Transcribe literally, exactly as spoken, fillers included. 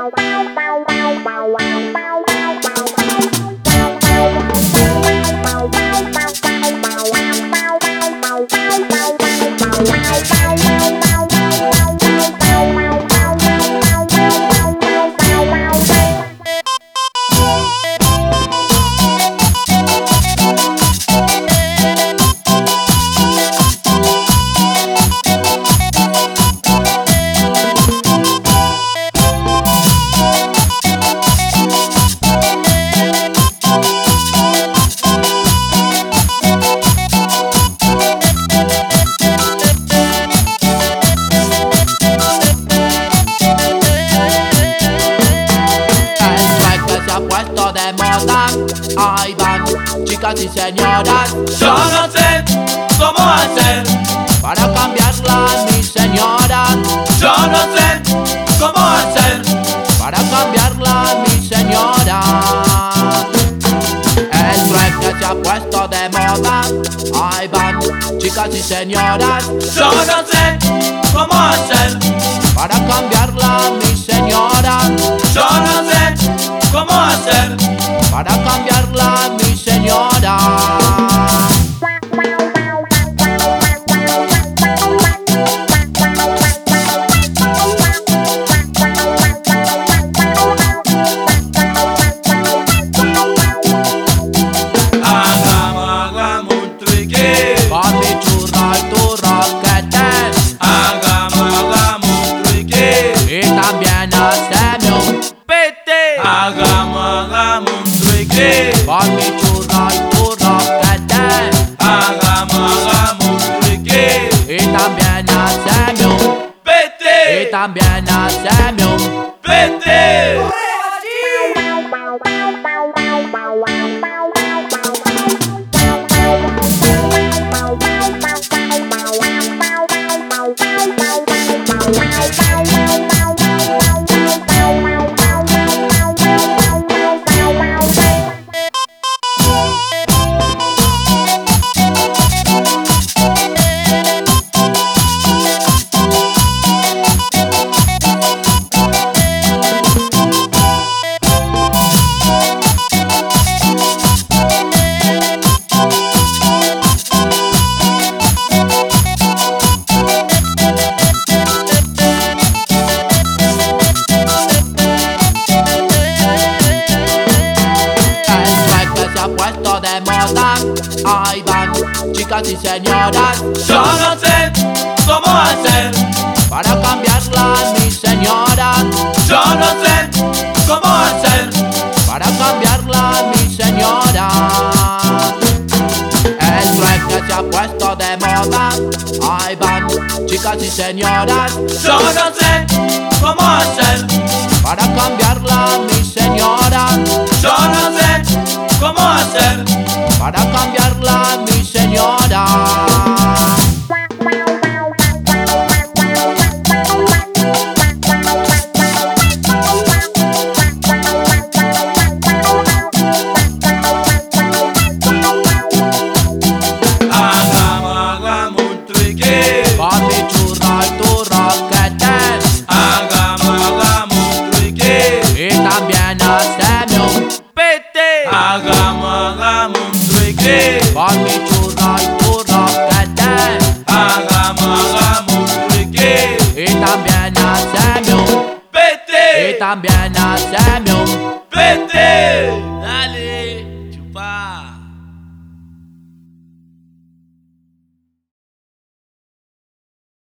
Ahí van, chicas y señoras. Yo no sé cómo hacer para cambiarla, mi señora. Yo no sé cómo hacer para cambiarla, mi señora. El trend que se ha puesto de moda. Ahí van, chicas y señoras. Yo no sé cómo hacer para cambiarla, mi señora. Yo no sé cómo hacer para cambiarla, mi señora. Hagamos, hagamos un truque Con mi churro y tu roquete. Hagamos, hagamos un truque Y también haceme un pete. Hagamos, hagamos un truque Con mi churro y tu roquete. Hagamos, hagamos un truque Y también haceme un Vete, Y también haceme un vete. puesto de moda. Ahí van, chicas y señoras. Yo no sé cómo hacer para cambiarla, mi señora. Yo no sé cómo hacer para cambiarla, mi señora. El trend que se ha puesto de moda. Ahí van, chicas y señoras. Yo no sé cómo hacer para cambiarla, mi señora. Yo no sé cómo hacer para cambiarla, mi señora. Hagamos, hagamos un truque Con mi churro y tu roquete. Hagamos, hagamos un truque Y también haceme un pete. Hagamos, hagamos un truque Con mi churro y tu roquete. Hagamos, hagamos un truque Y también haceme un Vete, Y también haceme un vete.